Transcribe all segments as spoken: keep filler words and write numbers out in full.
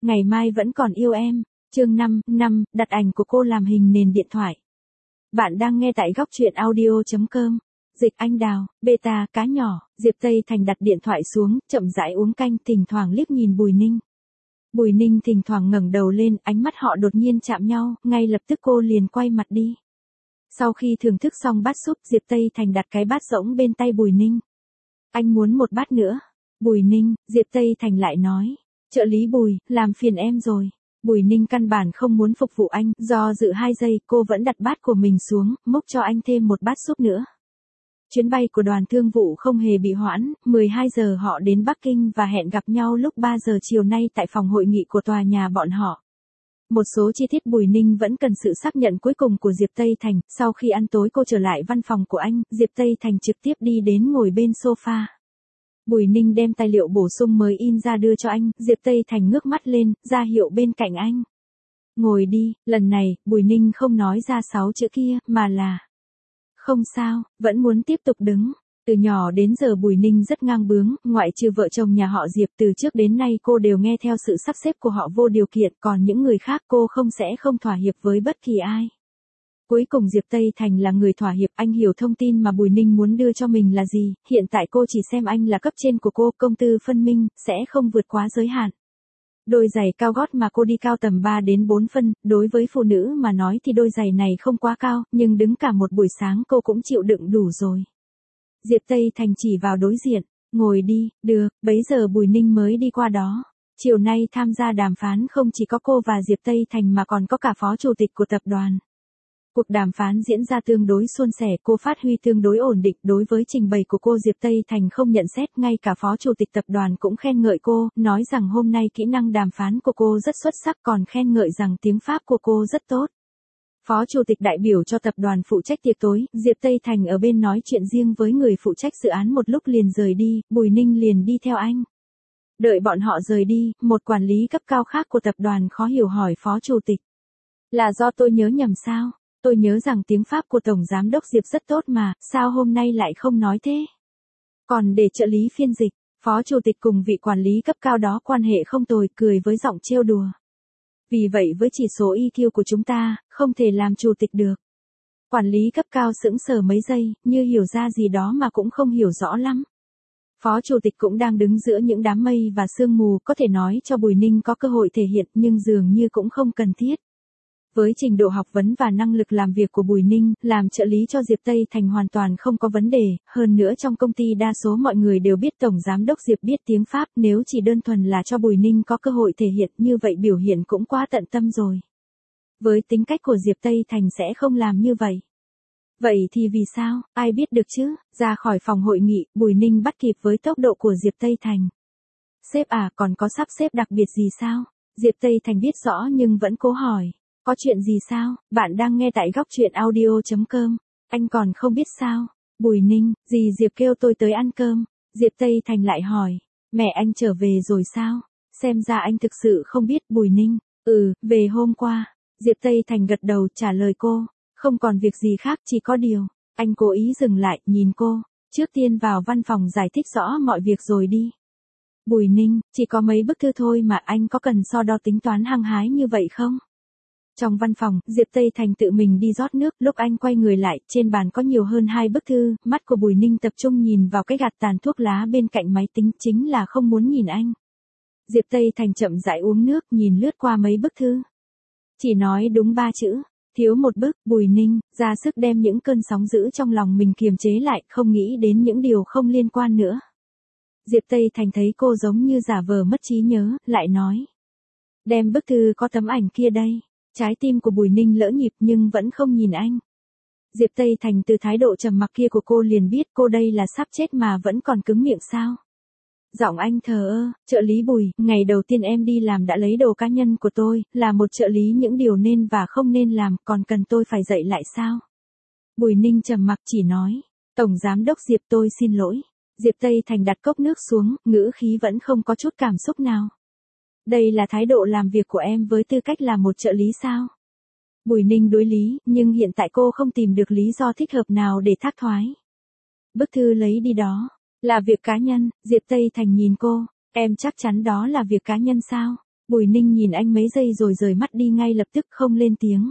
Ngày mai vẫn còn yêu em. Chương năm, năm, đặt ảnh của cô làm hình nền điện thoại. Bạn đang nghe tại góc truyện audio chấm com. Dịch anh đào, beta, cá nhỏ, Diệp Tây Thành đặt điện thoại xuống, chậm rãi uống canh, thỉnh thoảng liếc nhìn Bùi Ninh. Bùi Ninh thỉnh thoảng ngẩng đầu lên, ánh mắt họ đột nhiên chạm nhau, ngay lập tức cô liền quay mặt đi. Sau khi thưởng thức xong bát súp, Diệp Tây Thành đặt cái bát rỗng bên tay Bùi Ninh. Anh muốn một bát nữa. Bùi Ninh, Diệp Tây Thành lại nói. Trợ lý Bùi, làm phiền em rồi. Bùi Ninh căn bản không muốn phục vụ anh, do dự hai giây, cô vẫn đặt bát của mình xuống, múc cho anh thêm một bát súp nữa. Chuyến bay của đoàn thương vụ không hề bị hoãn, mười hai giờ họ đến Bắc Kinh và hẹn gặp nhau lúc ba giờ chiều nay tại phòng hội nghị của tòa nhà bọn họ. Một số chi tiết Bùi Ninh vẫn cần sự xác nhận cuối cùng của Diệp Tây Thành, sau khi ăn tối cô trở lại văn phòng của anh, Diệp Tây Thành trực tiếp đi đến ngồi bên sofa. Bùi Ninh đem tài liệu bổ sung mới in ra đưa cho anh, Diệp Tây Thành ngước mắt lên, ra hiệu bên cạnh anh. Ngồi đi, lần này, Bùi Ninh không nói ra sáu chữ kia, mà là không sao, vẫn muốn tiếp tục đứng. Từ nhỏ đến giờ Bùi Ninh rất ngang bướng, ngoại trừ vợ chồng nhà họ Diệp, từ trước đến nay cô đều nghe theo sự sắp xếp của họ vô điều kiện, còn những người khác cô không sẽ không thỏa hiệp với bất kỳ ai. Cuối cùng Diệp Tây Thành là người thỏa hiệp, anh hiểu thông tin mà Bùi Ninh muốn đưa cho mình là gì, hiện tại cô chỉ xem anh là cấp trên của cô, công tư phân minh, sẽ không vượt quá giới hạn. Đôi giày cao gót mà cô đi cao tầm ba đến bốn phân, đối với phụ nữ mà nói thì đôi giày này không quá cao, nhưng đứng cả một buổi sáng cô cũng chịu đựng đủ rồi. Diệp Tây Thành chỉ vào đối diện, ngồi đi, được, bấy giờ Bùi Ninh mới đi qua đó. Chiều nay tham gia đàm phán không chỉ có cô và Diệp Tây Thành mà còn có cả phó chủ tịch của tập đoàn. Cuộc đàm phán diễn ra tương đối suôn sẻ, cô phát huy tương đối ổn định, đối với trình bày của cô Diệp Tây Thành không nhận xét, ngay cả phó chủ tịch tập đoàn cũng khen ngợi cô, nói rằng hôm nay kỹ năng đàm phán của cô rất xuất sắc, còn khen ngợi rằng tiếng Pháp của cô rất tốt. Phó chủ tịch đại biểu cho tập đoàn phụ trách tiệc tối, Diệp Tây Thành ở bên nói chuyện riêng với người phụ trách dự án một lúc liền rời đi, Bùi Ninh liền đi theo anh. Đợi bọn họ rời đi, một quản lý cấp cao khác của tập đoàn khó hiểu hỏi phó chủ tịch. Là do tôi nhớ nhầm sao? Tôi nhớ rằng tiếng Pháp của Tổng Giám đốc Diệp rất tốt mà, sao hôm nay lại không nói thế? Còn để trợ lý phiên dịch, phó chủ tịch cùng vị quản lý cấp cao đó quan hệ không tồi, cười với giọng trêu đùa. Vì vậy với chỉ số i kiu của chúng ta, không thể làm chủ tịch được. Quản lý cấp cao sững sờ mấy giây, như hiểu ra gì đó mà cũng không hiểu rõ lắm. Phó chủ tịch cũng đang đứng giữa những đám mây và sương mù, có thể nói cho Bùi Ninh có cơ hội thể hiện nhưng dường như cũng không cần thiết. Với trình độ học vấn và năng lực làm việc của Bùi Ninh, làm trợ lý cho Diệp Tây Thành hoàn toàn không có vấn đề, hơn nữa trong công ty đa số mọi người đều biết Tổng Giám đốc Diệp biết tiếng Pháp, nếu chỉ đơn thuần là cho Bùi Ninh có cơ hội thể hiện như vậy biểu hiện cũng quá tận tâm rồi. Với tính cách của Diệp Tây Thành sẽ không làm như vậy. Vậy thì vì sao, ai biết được chứ, ra khỏi phòng hội nghị, Bùi Ninh bắt kịp với tốc độ của Diệp Tây Thành. Sếp à, còn có sắp xếp đặc biệt gì sao? Diệp Tây Thành biết rõ nhưng vẫn cố hỏi. Có chuyện gì sao? Bạn đang nghe tại góc truyện audio chấm com. Anh còn không biết sao? Bùi Ninh, dì Diệp kêu tôi tới ăn cơm. Diệp Tây Thành lại hỏi. Mẹ anh trở về rồi sao? Xem ra anh thực sự không biết. Bùi Ninh. Ừ, về hôm qua. Diệp Tây Thành gật đầu trả lời cô. Không còn việc gì khác, chỉ có điều. Anh cố ý dừng lại, nhìn cô. Trước tiên vào văn phòng giải thích rõ mọi việc rồi đi. Bùi Ninh, chỉ có mấy bức thư thôi mà, anh có cần so đo tính toán hăng hái như vậy không? Trong văn phòng, Diệp Tây Thành tự mình đi rót nước, lúc anh quay người lại, trên bàn có nhiều hơn hai bức thư, mắt của Bùi Ninh tập trung nhìn vào cái gạt tàn thuốc lá bên cạnh máy tính, chính là không muốn nhìn anh. Diệp Tây Thành chậm rãi uống nước, nhìn lướt qua mấy bức thư. Chỉ nói đúng ba chữ, thiếu một bức. Bùi Ninh, ra sức đem những cơn sóng dữ trong lòng mình kiềm chế lại, không nghĩ đến những điều không liên quan nữa. Diệp Tây Thành thấy cô giống như giả vờ mất trí nhớ, lại nói. Đem bức thư có tấm ảnh kia đây. Trái tim của Bùi Ninh lỡ nhịp nhưng vẫn không nhìn anh. Diệp Tây Thành từ thái độ trầm mặc kia của cô liền biết cô đây là sắp chết mà vẫn còn cứng miệng sao. Giọng anh thờ ơ, trợ lý Bùi, ngày đầu tiên em đi làm đã lấy đồ cá nhân của tôi, là một trợ lý những điều nên và không nên làm, còn cần tôi phải dạy lại sao? Bùi Ninh trầm mặc chỉ nói, Tổng Giám đốc Diệp tôi xin lỗi. Diệp Tây Thành đặt cốc nước xuống, ngữ khí vẫn không có chút cảm xúc nào. Đây là thái độ làm việc của em với tư cách là một trợ lý sao? Bùi Ninh đối lý, nhưng hiện tại cô không tìm được lý do thích hợp nào để thác thoái. Bức thư lấy đi đó, là việc cá nhân. Diệp Tây Thành nhìn cô, em chắc chắn đó là việc cá nhân sao? Bùi Ninh nhìn anh mấy giây rồi rời mắt đi ngay lập tức không lên tiếng.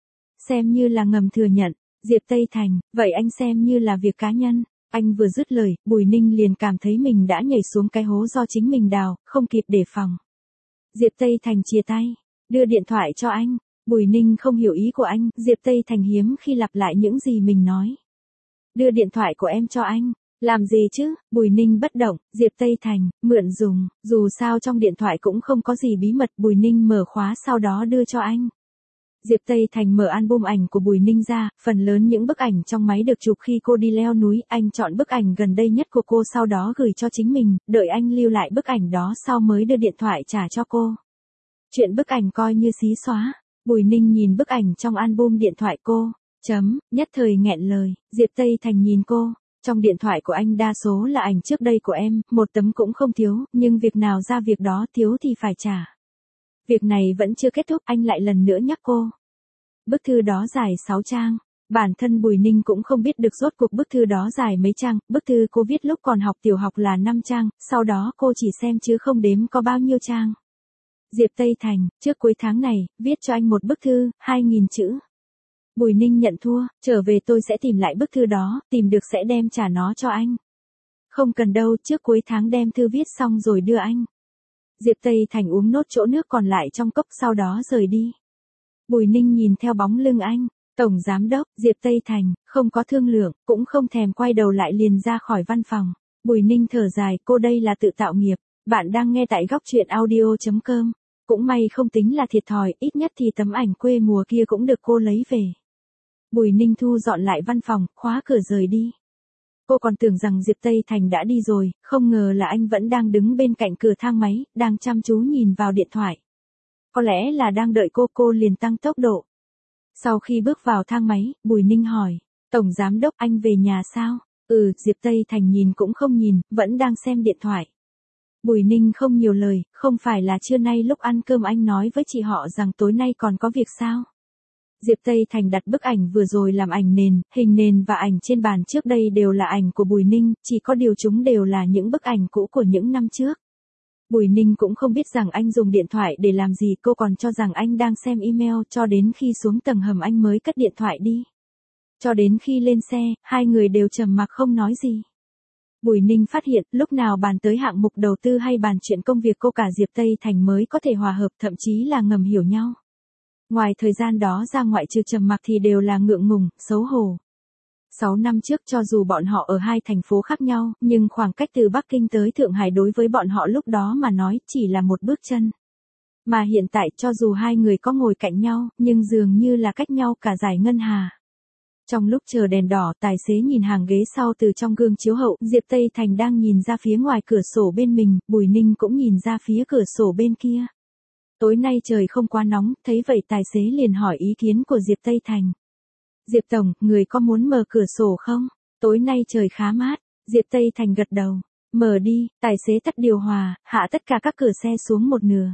Xem như là ngầm thừa nhận, Diệp Tây Thành, vậy anh xem như là việc cá nhân. Anh vừa dứt lời, Bùi Ninh liền cảm thấy mình đã nhảy xuống cái hố do chính mình đào, không kịp đề phòng. Diệp Tây Thành chìa tay, đưa điện thoại cho anh. Bùi Ninh không hiểu ý của anh, Diệp Tây Thành hiếm khi lặp lại những gì mình nói. Đưa điện thoại của em cho anh. Làm gì chứ? Bùi Ninh bất động, Diệp Tây Thành, mượn dùng, dù sao trong điện thoại cũng không có gì bí mật. Bùi Ninh mở khóa sau đó đưa cho anh. Diệp Tây Thành mở album ảnh của Bùi Ninh ra, phần lớn những bức ảnh trong máy được chụp khi cô đi leo núi, anh chọn bức ảnh gần đây nhất của cô sau đó gửi cho chính mình, đợi anh lưu lại bức ảnh đó sau mới đưa điện thoại trả cho cô. Chuyện bức ảnh coi như xí xóa. Bùi Ninh nhìn bức ảnh trong album điện thoại cô, chấm, nhất thời nghẹn lời. Diệp Tây Thành nhìn cô, trong điện thoại của anh đa số là ảnh trước đây của em, một tấm cũng không thiếu, nhưng việc nào ra việc đó, thiếu thì phải trả. Việc này vẫn chưa kết thúc, anh lại lần nữa nhắc cô. Bức thư đó dài sáu trang. Bản thân Bùi Ninh cũng không biết được rốt cuộc bức thư đó dài mấy trang, bức thư cô viết lúc còn học tiểu học là năm trang, sau đó cô chỉ xem chứ không đếm có bao nhiêu trang. Diệp Tây Thành, trước cuối tháng này, viết cho anh một bức thư, hai nghìn chữ. Bùi Ninh nhận thua, trở về tôi sẽ tìm lại bức thư đó, tìm được sẽ đem trả nó cho anh. Không cần đâu, trước cuối tháng đem thư viết xong rồi đưa anh. Diệp Tây Thành uống nốt chỗ nước còn lại trong cốc sau đó rời đi. Bùi Ninh nhìn theo bóng lưng anh, Tổng Giám đốc, Diệp Tây Thành, không có thương lượng, cũng không thèm quay đầu lại liền ra khỏi văn phòng. Bùi Ninh thở dài, cô đây là tự tạo nghiệp. Bạn đang nghe tại góc truyện audio chấm com. Cũng may không tính là thiệt thòi, ít nhất thì tấm ảnh quê mùa kia cũng được cô lấy về. Bùi Ninh thu dọn lại văn phòng, khóa cửa rời đi. Cô còn tưởng rằng Diệp Tây Thành đã đi rồi, không ngờ là anh vẫn đang đứng bên cạnh cửa thang máy, đang chăm chú nhìn vào điện thoại. Có lẽ là đang đợi cô, cô liền tăng tốc độ. Sau khi bước vào thang máy, Bùi Ninh hỏi, Tổng Giám đốc anh về nhà sao? Ừ, Diệp Tây Thành nhìn cũng không nhìn, vẫn đang xem điện thoại. Bùi Ninh không nhiều lời, không phải là trưa nay lúc ăn cơm anh nói với chị họ rằng tối nay còn có việc sao? Diệp Tây Thành đặt bức ảnh vừa rồi làm ảnh nền, hình nền và ảnh trên bàn trước đây đều là ảnh của Bùi Ninh, chỉ có điều chúng đều là những bức ảnh cũ của những năm trước. Bùi Ninh cũng không biết rằng anh dùng điện thoại để làm gì, cô còn cho rằng anh đang xem email, cho đến khi xuống tầng hầm anh mới cất điện thoại đi. Cho đến khi lên xe, hai người đều trầm mặc không nói gì. Bùi Ninh phát hiện, lúc nào bàn tới hạng mục đầu tư hay bàn chuyện công việc cô cả Diệp Tây Thành mới có thể hòa hợp, thậm chí là ngầm hiểu nhau. Ngoài thời gian đó ra ngoại trừ trầm mặc thì đều là ngượng ngùng, xấu hổ. Sáu năm trước cho dù bọn họ ở hai thành phố khác nhau, nhưng khoảng cách từ Bắc Kinh tới Thượng Hải đối với bọn họ lúc đó mà nói chỉ là một bước chân. Mà hiện tại cho dù hai người có ngồi cạnh nhau, nhưng dường như là cách nhau cả dải ngân hà. Trong lúc chờ đèn đỏ, tài xế nhìn hàng ghế sau từ trong gương chiếu hậu, Diệp Tây Thành đang nhìn ra phía ngoài cửa sổ bên mình, Bùi Ninh cũng nhìn ra phía cửa sổ bên kia. Tối nay trời không quá nóng, thấy vậy tài xế liền hỏi ý kiến của Diệp Tây Thành. Diệp Tổng, người có muốn mở cửa sổ không? Tối nay trời khá mát. Diệp Tây Thành gật đầu. Mở đi, tài xế tắt điều hòa, hạ tất cả các cửa xe xuống một nửa.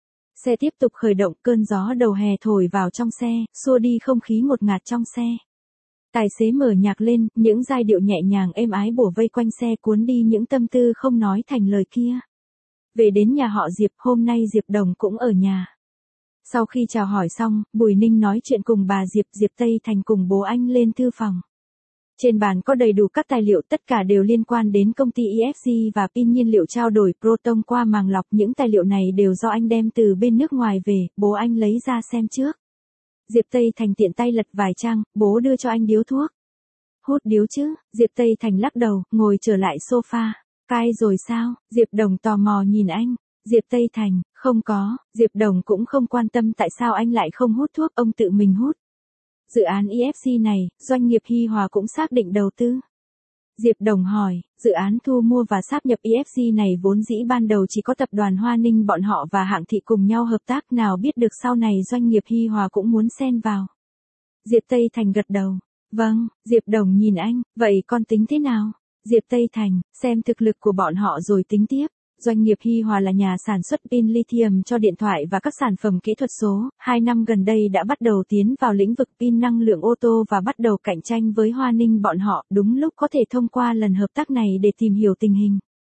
Xe tiếp tục khởi động, cơn gió đầu hè thổi vào trong xe, xua đi không khí ngột ngạt trong xe. Tài xế mở nhạc lên, những giai điệu nhẹ nhàng êm ái bủa vây quanh xe cuốn đi những tâm tư không nói thành lời kia. Về đến nhà họ Diệp, hôm nay Diệp Đồng cũng ở nhà. Sau khi chào hỏi xong, Bùi Ninh nói chuyện cùng bà Diệp, Diệp Tây Thành cùng bố anh lên thư phòng. Trên bàn có đầy đủ các tài liệu, tất cả đều liên quan đến công ty i ép xê và pin nhiên liệu trao đổi proton qua màng lọc. Những tài liệu này đều do anh đem từ bên nước ngoài về, bố anh lấy ra xem trước. Diệp Tây Thành tiện tay lật vài trang, bố đưa cho anh điếu thuốc. Hút điếu chứ? Diệp Tây Thành lắc đầu, ngồi trở lại sofa. Cai rồi sao? Diệp Đồng tò mò nhìn anh. Diệp Tây Thành, không có. Diệp Đồng cũng không quan tâm tại sao anh lại không hút thuốc, ông tự mình hút. Dự án i ép xê này, doanh nghiệp Hi Hòa cũng xác định đầu tư. Diệp Đồng hỏi, dự án thu mua và sáp nhập i ép xê này vốn dĩ ban đầu chỉ có tập đoàn Hoa Ninh bọn họ và Hạng Thị cùng nhau hợp tác, nào biết được sau này doanh nghiệp Hi Hòa cũng muốn xen vào. Diệp Tây Thành gật đầu. Vâng, Diệp Đồng nhìn anh, vậy con tính thế nào? Diệp Tây Thành, xem thực lực của bọn họ rồi tính tiếp. Doanh nghiệp Hi Hòa là nhà sản xuất pin lithium cho điện thoại và các sản phẩm kỹ thuật số, hai năm gần đây đã bắt đầu tiến vào lĩnh vực pin năng lượng ô tô và bắt đầu cạnh tranh với Hoa Ninh bọn họ, đúng lúc có thể thông qua lần hợp tác này để tìm hiểu tình hình.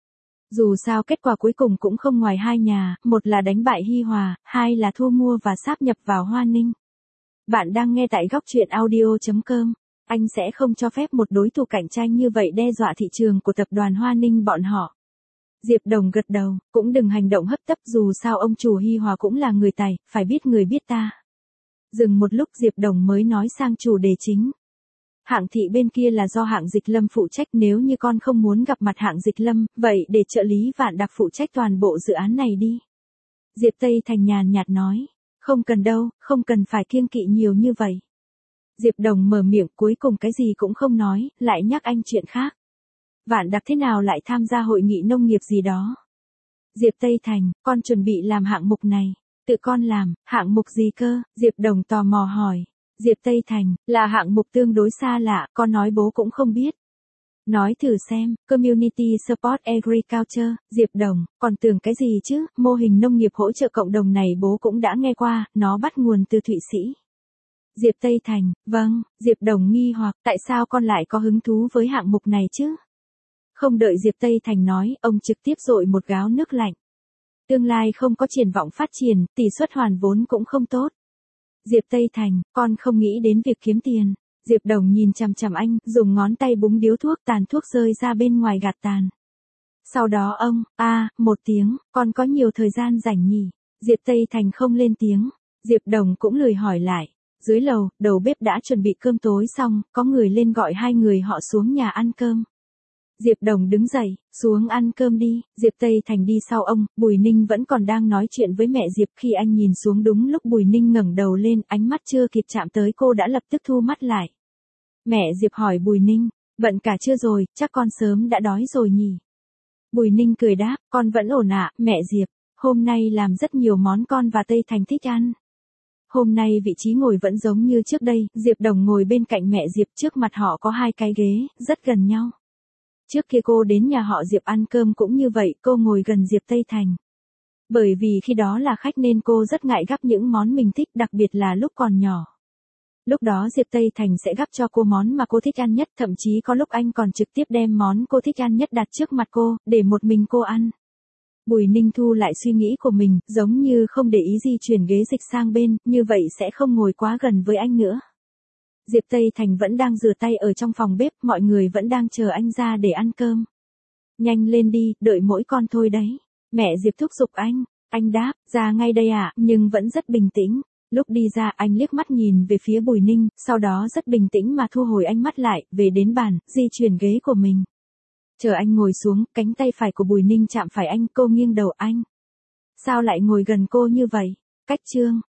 Dù sao kết quả cuối cùng cũng không ngoài hai nhà, một là đánh bại Hi Hòa, hai là thu mua và sáp nhập vào Hoa Ninh. Bạn đang nghe tại góc truyện audio chấm com. Anh sẽ không cho phép một đối thủ cạnh tranh như vậy đe dọa thị trường của tập đoàn Hoa Ninh bọn họ. Diệp Đồng gật đầu, cũng đừng hành động hấp tấp, dù sao ông chủ Hi Hòa cũng là người Tài, phải biết người biết ta. Dừng một lúc Diệp Đồng mới nói sang chủ đề chính. Hạng thị bên kia là do Hạng Dịch Lâm phụ trách, nếu như con không muốn gặp mặt Hạng Dịch Lâm, vậy để trợ lý Vạn Đạc phụ trách toàn bộ dự án này đi. Diệp Tây Thành nhàn nhạt nói, không cần đâu, không cần phải kiêng kỵ nhiều như vậy. Diệp Đồng mở miệng cuối cùng cái gì cũng không nói, lại nhắc anh chuyện khác. Vạn Đạc thế nào lại tham gia hội nghị nông nghiệp gì đó? Diệp Tây Thành, con chuẩn bị làm hạng mục này. Tự con làm, hạng mục gì cơ? Diệp Đồng tò mò hỏi. Diệp Tây Thành, là hạng mục tương đối xa lạ, con nói bố cũng không biết. Nói thử xem, Community Support Agriculture, Diệp Đồng, còn tưởng cái gì chứ, mô hình nông nghiệp hỗ trợ cộng đồng này bố cũng đã nghe qua, nó bắt nguồn từ Thụy Sĩ. Diệp Tây Thành, vâng, Diệp Đồng nghi hoặc, tại sao con lại có hứng thú với hạng mục này chứ? Không đợi Diệp Tây Thành nói, ông trực tiếp dội một gáo nước lạnh. Tương lai không có triển vọng phát triển, tỷ suất hoàn vốn cũng không tốt. Diệp Tây Thành, con không nghĩ đến việc kiếm tiền. Diệp Đồng nhìn chằm chằm anh, dùng ngón tay búng điếu thuốc, tàn thuốc rơi ra bên ngoài gạt tàn. Sau đó ông, a, à, một tiếng, con có nhiều thời gian rảnh nhỉ? Diệp Tây Thành không lên tiếng. Diệp Đồng cũng lười hỏi lại. Dưới lầu, đầu bếp đã chuẩn bị cơm tối xong, có người lên gọi hai người họ xuống nhà ăn cơm. Diệp Đồng đứng dậy, xuống ăn cơm đi. Diệp Tây Thành đi sau ông, Bùi Ninh vẫn còn đang nói chuyện với mẹ Diệp, khi anh nhìn xuống đúng lúc Bùi Ninh ngẩng đầu lên, ánh mắt chưa kịp chạm tới cô đã lập tức thu mắt lại. Mẹ Diệp hỏi Bùi Ninh, bận cả trưa rồi, chắc con sớm đã đói rồi nhỉ? Bùi Ninh cười đáp, con vẫn ổn ạ, mẹ Diệp, hôm nay làm rất nhiều món con và Tây Thành thích ăn. Hôm nay vị trí ngồi vẫn giống như trước đây, Diệp Đồng ngồi bên cạnh mẹ Diệp, trước mặt họ có hai cái ghế, rất gần nhau. Trước kia cô đến nhà họ Diệp ăn cơm cũng như vậy, cô ngồi gần Diệp Tây Thành. Bởi vì khi đó là khách nên cô rất ngại gắp những món mình thích, đặc biệt là lúc còn nhỏ. Lúc đó Diệp Tây Thành sẽ gắp cho cô món mà cô thích ăn nhất, thậm chí có lúc anh còn trực tiếp đem món cô thích ăn nhất đặt trước mặt cô, để một mình cô ăn. Bùi Ninh thu lại suy nghĩ của mình, giống như không để ý gì, chuyển ghế dịch sang bên, như vậy sẽ không ngồi quá gần với anh nữa. Diệp Tây Thành vẫn đang rửa tay ở trong phòng bếp, mọi người vẫn đang chờ anh ra để ăn cơm. Nhanh lên đi, đợi mỗi con thôi đấy. Mẹ Diệp thúc giục anh, anh đáp, ra ngay đây ạ, à, nhưng vẫn rất bình tĩnh. Lúc đi ra anh liếc mắt nhìn về phía Bùi Ninh, sau đó rất bình tĩnh mà thu hồi ánh mắt lại, về đến bàn, di chuyển ghế của mình. Chờ anh ngồi xuống, cánh tay phải của Bùi Ninh chạm phải anh, cô nghiêng đầu anh. Sao lại ngồi gần cô như vậy? Cách chương,